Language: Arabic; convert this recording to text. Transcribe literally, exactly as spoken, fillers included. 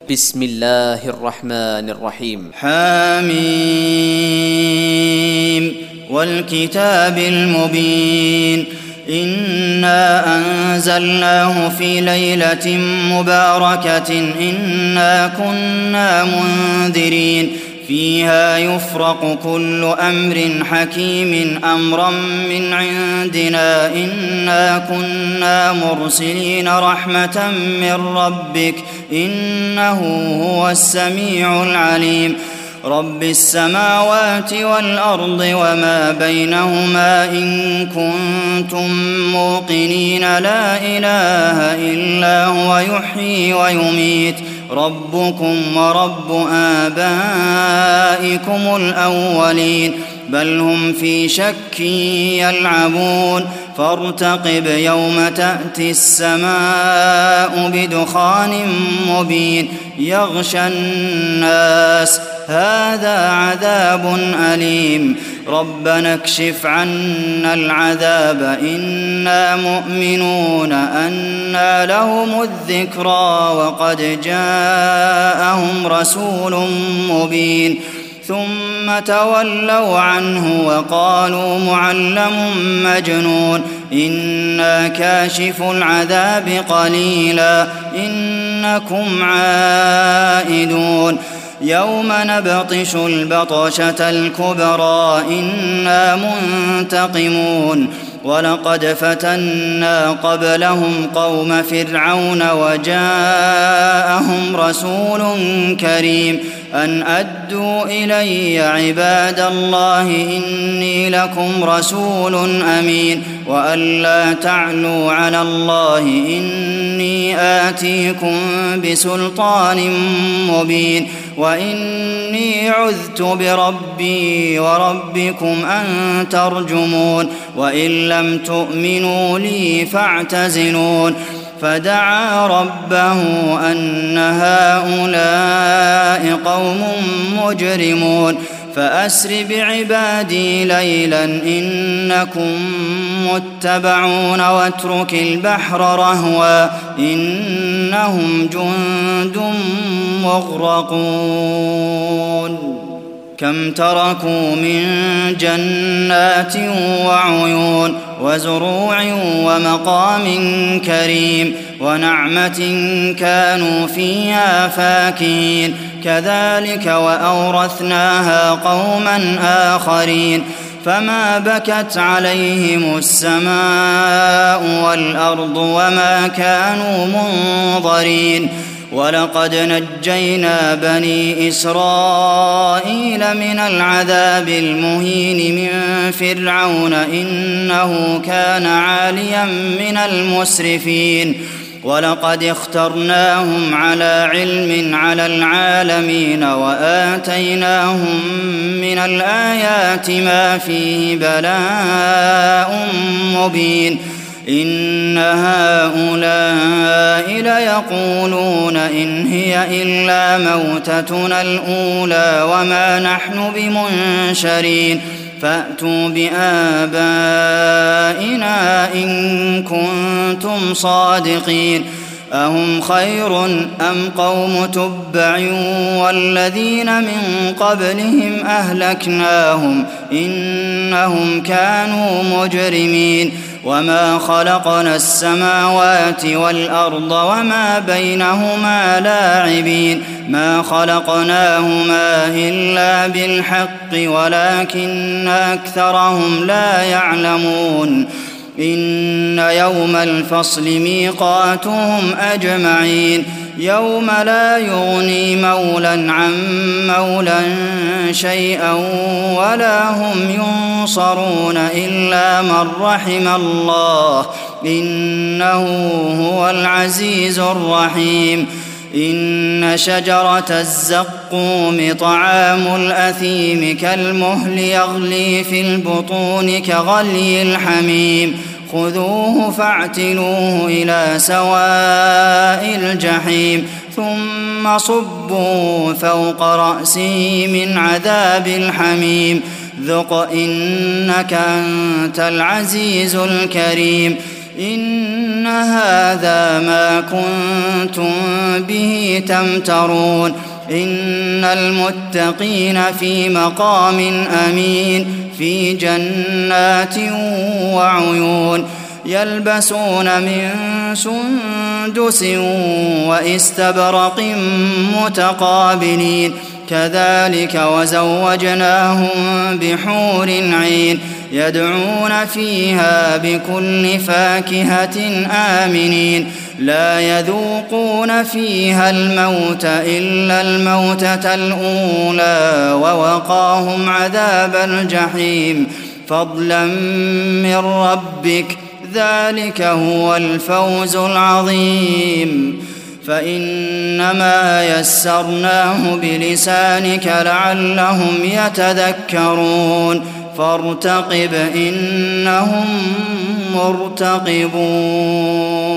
بسم الله الرحمن الرحيم. حميم والكتاب المبين إنا أنزلناه في ليلة مباركة إنا كنا منذرين فيها يفرق كل أمر حكيم أمرا من عندنا إنا كنا مرسلين رحمة من ربك إنه هو السميع العليم. رب السماوات والأرض وما بينهما إن كنتم موقنين لا إله إلا هو يحيي ويميت ربكم ورب آبائكم الأولين بل هم في شك يلعبون فارتقب يوم تأتي السماء بدخان مبين يغشى الناس هذا عذاب أليم ربنا اكشف عنا العذاب إنا مؤمنون أنى لهم الذكرى وقد جاءهم رسول مبين ثم تولوا عنه وقالوا معلم مجنون إنا كاشف العذاب قليلا إنكم عائدون يوم نبطش البطشة الكبرى إنا منتقمون ولقد فتنا قبلهم قوم فرعون وجاءهم رسول كريم أن أدوا إلي عباد الله إني لكم رسول أمين وأن لا تعلوا على الله إني آتيكم بسلطان مبين وإني عذت بربي وربكم أن ترجمون وإن لم تؤمنوا لي فاعتزلون فدعا ربه أن هؤلاء قوم مجرمون فأسر بعبادي ليلا إنكم متبعون واترك البحر رهوا إنهم جند مغرقون كم تركوا من جنات وعيون وزروع ومقام كريم ونعمة كانوا فيها فاكهين كذلك وأورثناها قوما آخرين فما بكت عليهم السماء والأرض وما كانوا منظرين ولقد نجينا بني إسرائيل من العذاب المهين من فرعون إنه كان عاليا من المسرفين ولقد اخترناهم على علم على العالمين وآتيناهم من الآيات ما فيه بلاء مبين إن هؤلاء ليقولون إن هي إلا موتتنا الأولى وما نحن بمنشرين فأتوا بآبائنا إن كنتم صادقين أهم خير أم قوم تبع والذين من قبلهم أهلكناهم إنهم كانوا مجرمين وما خلقنا السماوات والأرض وما بينهما لاعبين ما خلقناهما إلا بالحق ولكن أكثرهم لا يعلمون إن يوم الفصل ميقاتهم أجمعين يوم لا يغني مولى عن مولى شيئا ولا هم ينصرون إلا من رحم الله إنه هو العزيز الرحيم إن شجرة الزقوم طعام الأثيم كالمهل يغلي في البطون كغلي الحميم خذوه فاعتلوه إلى سواء الجحيم ثم صبوا فوق رأسه من عذاب الحميم ذق إنك أنت العزيز الكريم إن هذا ما كنتم به تمترون إن المتقين في مقام أمين في جنات وعيون يلبسون من سندس وإستبرق متقابلين كذلك وزوجناهم بحور عين يدعون فيها بكل فاكهة آمنين لا يذوقون فيها الموت إلا الموتة الأولى ووقاهم عذاب الجحيم فضلا من ربك ذلك هو الفوز العظيم فإنما يسرناه بلسانك لعلهم يتذكرون فارتقب إنهم مرتقبون